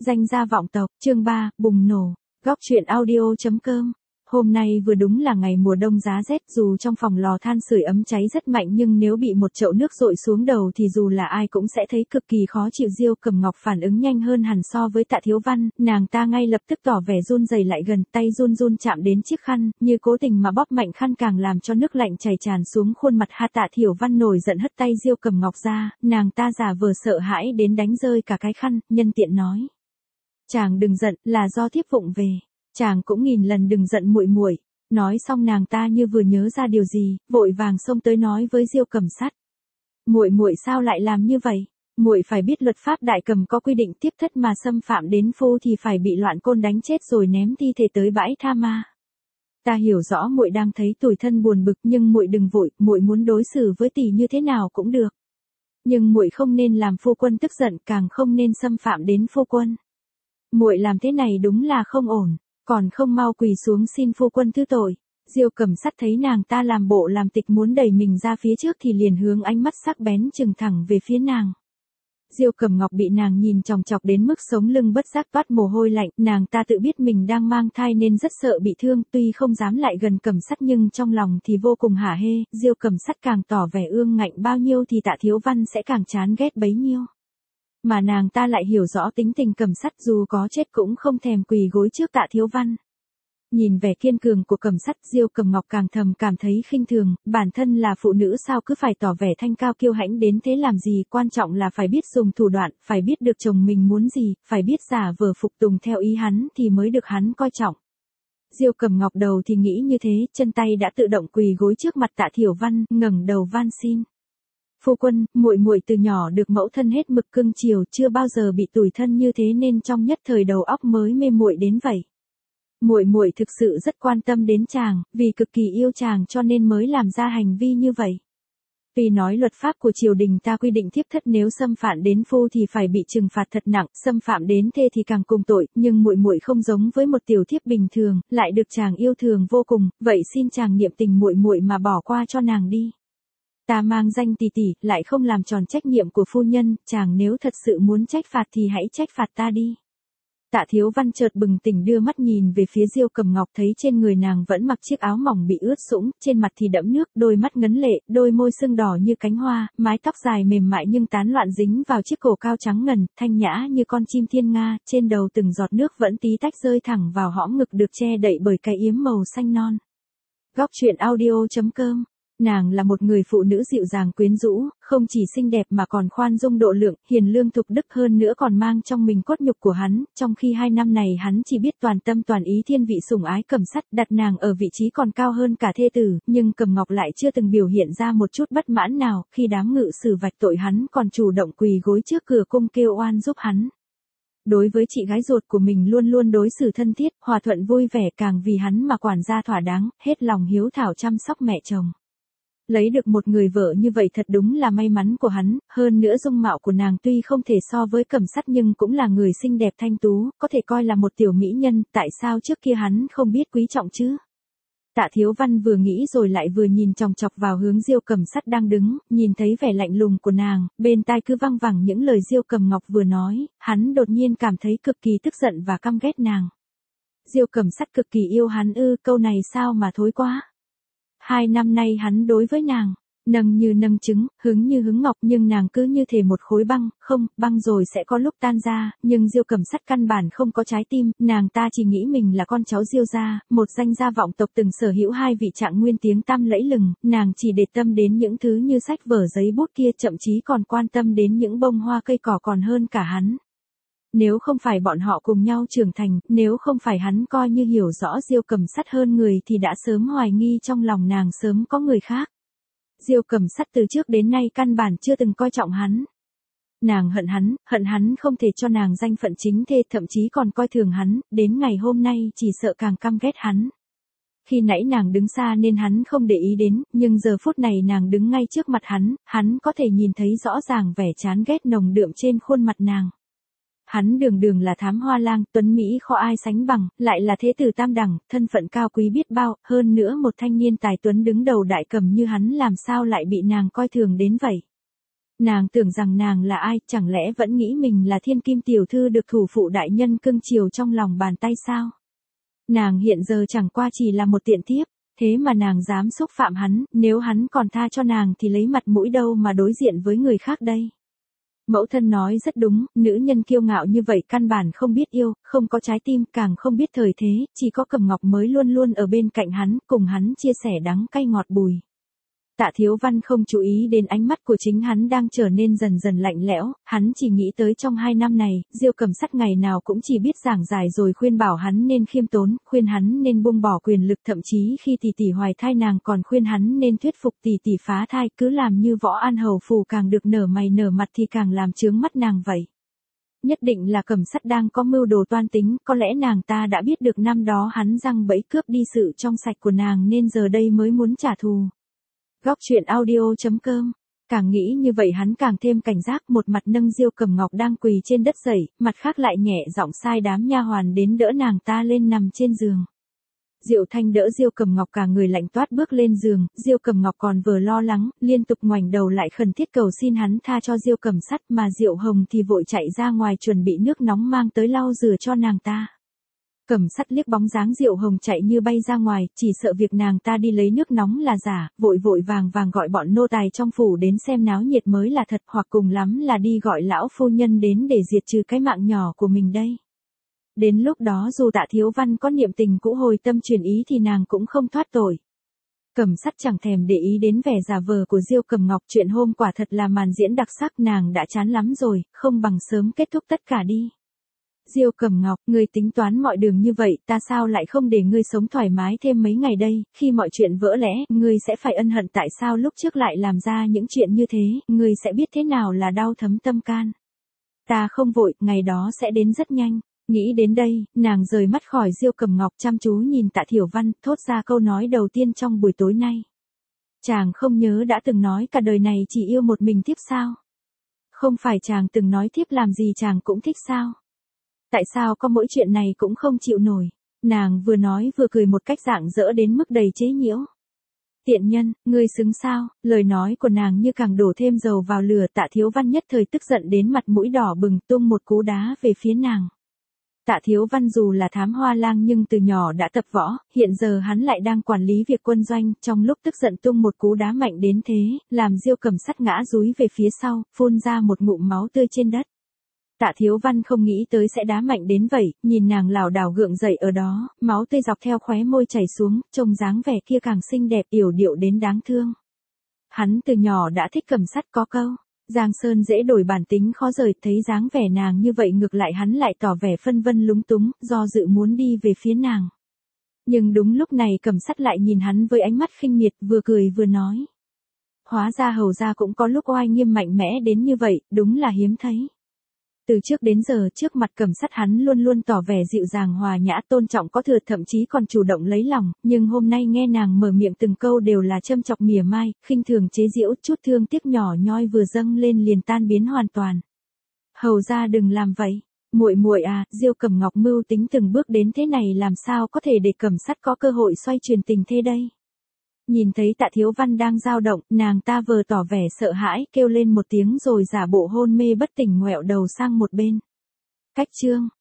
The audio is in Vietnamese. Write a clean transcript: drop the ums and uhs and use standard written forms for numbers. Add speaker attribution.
Speaker 1: Danh gia vọng tộc, chương 3, bùng nổ. Góc truyện audio.com. Hôm nay vừa đúng là ngày mùa đông giá rét, dù trong phòng lò than sưởi ấm cháy rất mạnh nhưng nếu bị một chậu nước dội xuống đầu thì dù là ai cũng sẽ thấy cực kỳ khó chịu. Diêu Cẩm Ngọc phản ứng nhanh hơn hẳn so với Tạ Thiếu Văn, nàng ta ngay lập tức tỏ vẻ run rẩy lại gần, tay run run chạm đến chiếc khăn, như cố tình mà bóp mạnh khăn càng làm cho nước lạnh chảy tràn xuống khuôn mặt. Tạ Thiểu Văn nổi giận hất tay Diêu Cẩm Ngọc ra, nàng ta giả vờ sợ hãi đến đánh rơi cả cái khăn, nhân tiện nói: "Chàng đừng giận, là do thiếp vụng về. Chàng cũng nghìn lần đừng giận muội muội." Nói xong nàng ta như vừa nhớ ra điều gì, vội vàng xông tới nói với Diêu Cẩm Sắt: "Muội muội sao lại làm như vậy? Muội phải biết luật pháp đại cầm có quy định tiếp thất mà xâm phạm đến phu thì phải bị loạn côn đánh chết rồi ném thi thể tới bãi tha ma. Ta hiểu rõ muội đang thấy tủi thân buồn bực nhưng muội đừng vội, muội muốn đối xử với tỷ như thế nào cũng được. Nhưng muội không nên làm phu quân tức giận, càng không nên xâm phạm đến phu quân. Muội làm thế này đúng là không ổn, còn không mau quỳ xuống xin phu quân thứ tội." Diêu Cẩm Sắt thấy nàng ta làm bộ làm tịch muốn đẩy mình ra phía trước thì liền hướng ánh mắt sắc bén trừng thẳng về phía nàng. Diêu Cẩm Ngọc bị nàng nhìn chòng chọc đến mức sống lưng bất giác toát mồ hôi lạnh, nàng ta tự biết mình đang mang thai nên rất sợ bị thương, tuy không dám lại gần Cẩm Sắt nhưng trong lòng thì vô cùng hả hê. Diêu Cẩm Sắt càng tỏ vẻ ương ngạnh bao nhiêu thì Tạ Thiếu Văn sẽ càng chán ghét bấy nhiêu. Mà nàng ta lại hiểu rõ tính tình Cẩm Sắt, dù có chết cũng không thèm quỳ gối trước Tạ Thiếu Văn. Nhìn vẻ kiên cường của Cẩm Sắt, Diêu Cẩm Ngọc càng thầm cảm thấy khinh thường, bản thân là phụ nữ sao cứ phải tỏ vẻ thanh cao kiêu hãnh đến thế làm gì, quan trọng là phải biết dùng thủ đoạn, phải biết được chồng mình muốn gì, phải biết giả vờ phục tùng theo ý hắn thì mới được hắn coi trọng. Diêu Cẩm Ngọc đầu thì nghĩ như thế, chân tay đã tự động quỳ gối trước mặt Tạ Thiểu Văn, ngẩng đầu van xin: "Phu quân, muội muội từ nhỏ được mẫu thân hết mực cưng chiều, chưa bao giờ bị tủi thân như thế nên trong nhất thời đầu óc mới mê muội đến vậy. Muội muội thực sự rất quan tâm đến chàng, vì cực kỳ yêu chàng cho nên mới làm ra hành vi như vậy. Vì nói luật pháp của triều đình ta quy định thiếp thất nếu xâm phạm đến phu thì phải bị trừng phạt thật nặng, xâm phạm đến thê thì càng cùng tội, nhưng muội muội không giống với một tiểu thiếp bình thường, lại được chàng yêu thương vô cùng, vậy xin chàng niệm tình muội muội mà bỏ qua cho nàng đi. Ta mang danh tỷ tỷ, lại không làm tròn trách nhiệm của phu nhân, chàng nếu thật sự muốn trách phạt thì hãy trách phạt ta đi." Tạ Thiếu Văn chợt bừng tỉnh đưa mắt nhìn về phía Diêu Cẩm Ngọc, thấy trên người nàng vẫn mặc chiếc áo mỏng bị ướt sũng, trên mặt thì đẫm nước, đôi mắt ngấn lệ, đôi môi sưng đỏ như cánh hoa, mái tóc dài mềm mại nhưng tán loạn dính vào chiếc cổ cao trắng ngần, thanh nhã như con chim thiên nga, trên đầu từng giọt nước vẫn tí tách rơi thẳng vào hõm ngực được che đậy bởi cái yếm màu xanh non. Góc truyện audio.com. Nàng là một người phụ nữ dịu dàng quyến rũ, không chỉ xinh đẹp mà còn khoan dung độ lượng, hiền lương thục đức, hơn nữa còn mang trong mình cốt nhục của hắn, trong khi 2 năm này hắn chỉ biết toàn tâm toàn ý thiên vị sủng ái Cẩm Sắt, đặt nàng ở vị trí còn cao hơn cả thê tử, nhưng Cẩm Ngọc lại chưa từng biểu hiện ra một chút bất mãn nào, khi đám ngự sử vạch tội hắn còn chủ động quỳ gối trước cửa cung kêu oan giúp hắn. Đối với chị gái ruột của mình luôn luôn đối xử thân thiết, hòa thuận vui vẻ, càng vì hắn mà quản gia thỏa đáng, hết lòng hiếu thảo chăm sóc mẹ chồng. Lấy được một người vợ như vậy thật đúng là may mắn của hắn, hơn nữa dung mạo của nàng tuy không thể so với Cẩm Sắt nhưng cũng là người xinh đẹp thanh tú, có thể coi là một tiểu mỹ nhân, tại sao trước kia hắn không biết quý trọng chứ? Tạ Thiếu Văn vừa nghĩ rồi lại vừa nhìn chòng chọc vào hướng Diêu Cẩm Sắt đang đứng, nhìn thấy vẻ lạnh lùng của nàng, bên tai cứ văng vẳng những lời Diêu Cẩm Ngọc vừa nói, hắn đột nhiên cảm thấy cực kỳ tức giận và căm ghét nàng. Diêu Cẩm Sắt cực kỳ yêu hắn ư? Câu này sao mà thối quá. 2 năm nay hắn đối với nàng, nâng như nâng trứng, hứng như hứng ngọc, nhưng nàng cứ như thể một khối băng, không, băng rồi sẽ có lúc tan ra, nhưng Diêu Cẩm Sắt căn bản không có trái tim, nàng ta chỉ nghĩ mình là con cháu Diêu gia, một danh gia vọng tộc từng sở hữu 2 vị trạng nguyên tiếng tăm lẫy lừng, nàng chỉ để tâm đến những thứ như sách vở giấy bút kia, thậm chí còn quan tâm đến những bông hoa cây cỏ còn hơn cả hắn. Nếu không phải bọn họ cùng nhau trưởng thành, nếu không phải hắn coi như hiểu rõ Diêu Cẩm Sắt hơn người thì đã sớm hoài nghi trong lòng nàng sớm có người khác. Diêu Cẩm Sắt từ trước đến nay căn bản chưa từng coi trọng hắn. Nàng hận hắn không thể cho nàng danh phận chính thê, thậm chí còn coi thường hắn, đến ngày hôm nay chỉ sợ càng căm ghét hắn. Khi nãy nàng đứng xa nên hắn không để ý đến, nhưng giờ phút này nàng đứng ngay trước mặt hắn có thể nhìn thấy rõ ràng vẻ chán ghét nồng đượm trên khuôn mặt nàng. Hắn đường đường là thám hoa lang, tuấn Mỹ khó ai sánh bằng, lại là thế tử tam đẳng, thân phận cao quý biết bao, hơn nữa một thanh niên tài tuấn đứng đầu đại cầm như hắn làm sao lại bị nàng coi thường đến vậy. Nàng tưởng rằng nàng là ai, chẳng lẽ vẫn nghĩ mình là thiên kim tiểu thư được thủ phụ đại nhân cưng chiều trong lòng bàn tay sao? Nàng hiện giờ chẳng qua chỉ là một tiện thiếp, thế mà nàng dám xúc phạm hắn, nếu hắn còn tha cho nàng thì lấy mặt mũi đâu mà đối diện với người khác đây. Mẫu thân nói rất đúng, nữ nhân kiêu ngạo như vậy căn bản không biết yêu, không có trái tim, càng không biết thời thế, chỉ có Cẩm Ngọc mới luôn luôn ở bên cạnh hắn, cùng hắn chia sẻ đắng cay ngọt bùi. Tạ Thiếu Văn không chú ý đến ánh mắt của chính hắn đang trở nên dần dần lạnh lẽo, hắn chỉ nghĩ tới trong 2 năm này, Diêu Cầm Sắt ngày nào cũng chỉ biết giảng giải rồi khuyên bảo hắn nên khiêm tốn, khuyên hắn nên buông bỏ quyền lực, thậm chí khi tỷ tỷ hoài thai nàng còn khuyên hắn nên thuyết phục tỷ tỷ phá thai, cứ làm như Võ An Hầu phủ càng được nở mày nở mặt thì càng làm chướng mắt nàng vậy. Nhất định là Cầm Sắt đang có mưu đồ toan tính, có lẽ nàng ta đã biết được năm đó hắn giăng bẫy cướp đi sự trong sạch của nàng nên giờ đây mới muốn trả thù. Góc truyện audio.com. Càng nghĩ như vậy hắn càng thêm cảnh giác, một mặt nâng Diêu Cầm Ngọc đang quỳ trên đất dậy, mặt khác lại nhẹ giọng sai đám nha hoàn đến đỡ nàng ta lên nằm trên giường. Diệu Thanh đỡ Diêu Cầm Ngọc cả người lạnh toát bước lên giường, Diêu Cầm Ngọc còn vừa lo lắng, liên tục ngoảnh đầu lại khẩn thiết cầu xin hắn tha cho Diêu Cầm Sắt, mà Diệu Hồng thì vội chạy ra ngoài chuẩn bị nước nóng mang tới lau rửa cho nàng ta. Cầm Sắt liếc bóng dáng Diệu Hồng chạy như bay ra ngoài, chỉ sợ việc nàng ta đi lấy nước nóng là giả, vội vội vàng vàng gọi bọn nô tài trong phủ đến xem náo nhiệt mới là thật, hoặc cùng lắm là đi gọi lão phu nhân đến để diệt trừ cái mạng nhỏ của mình đây. Đến lúc đó dù Tạ Thiếu Văn có niệm tình cũ hồi tâm chuyển ý thì nàng cũng không thoát tội. Cầm Sắt chẳng thèm để ý đến vẻ giả vờ của Diêu Cầm Ngọc, chuyện hôm quả thật là màn diễn đặc sắc, nàng đã chán lắm rồi, không bằng sớm kết thúc tất cả đi. Diêu Cầm Ngọc, ngươi tính toán mọi đường như vậy, ta sao lại không để ngươi sống thoải mái thêm mấy ngày đây, khi mọi chuyện vỡ lẽ, ngươi sẽ phải ân hận tại sao lúc trước lại làm ra những chuyện như thế, ngươi sẽ biết thế nào là đau thấm tâm can. Ta không vội, ngày đó sẽ đến rất nhanh. Nghĩ đến đây, nàng rời mắt khỏi Diêu Cầm Ngọc chăm chú nhìn Tạ Thiểu Văn, thốt ra câu nói đầu tiên trong buổi tối nay. Chàng không nhớ đã từng nói cả đời này chỉ yêu một mình thiếp sao? Không phải chàng từng nói thiếp làm gì chàng cũng thích sao? Tại sao có mỗi chuyện này cũng không chịu nổi? Nàng vừa nói vừa cười một cách rạng rỡ đến mức đầy chế nhiễu. Tiện nhân, ngươi xứng sao? Lời nói của nàng như càng đổ thêm dầu vào lửa. Tạ Thiếu Văn nhất thời tức giận đến mặt mũi đỏ bừng, tung một cú đá về phía nàng. Tạ Thiếu Văn dù là thám hoa lang nhưng từ nhỏ đã tập võ, hiện giờ hắn lại đang quản lý việc quân doanh, trong lúc tức giận tung một cú đá mạnh đến thế, làm Diêu Cầm Sắt ngã dúi về phía sau, phun ra một ngụm máu tươi trên đất. Tạ Thiếu Văn không nghĩ tới sẽ đá mạnh đến vậy, nhìn nàng lảo đảo gượng dậy ở đó, máu tươi dọc theo khóe môi chảy xuống, trông dáng vẻ kia càng xinh đẹp yểu điệu đến đáng thương. Hắn từ nhỏ đã thích Cầm Sắt, có câu Giang Sơn dễ đổi bản tính khó rời, thấy dáng vẻ nàng như vậy ngược lại hắn lại tỏ vẻ phân vân lúng túng, do dự muốn đi về phía nàng. Nhưng đúng lúc này Cầm Sắt lại nhìn hắn với ánh mắt khinh miệt, vừa cười vừa nói. Hóa ra hầu gia cũng có lúc oai nghiêm mạnh mẽ đến như vậy, đúng là hiếm thấy. Từ trước đến giờ trước mặt Cầm Sắt hắn luôn luôn tỏ vẻ dịu dàng hòa nhã tôn trọng có thừa, thậm chí còn chủ động lấy lòng, nhưng hôm nay nghe nàng mở miệng từng câu đều là châm chọc mỉa mai, khinh thường chế giễu, chút thương tiếc nhỏ nhoi vừa dâng lên liền tan biến hoàn toàn. Hầu gia đừng làm vậy, muội muội à, Diêu Cầm Ngọc mưu tính từng bước đến thế này làm sao có thể để Cầm Sắt có cơ hội xoay chuyển tình thế đây. Nhìn thấy Tạ Thiếu Văn đang dao động, nàng ta vừa tỏ vẻ sợ hãi, kêu lên một tiếng rồi giả bộ hôn mê bất tỉnh ngoẹo đầu sang một bên. Cách chương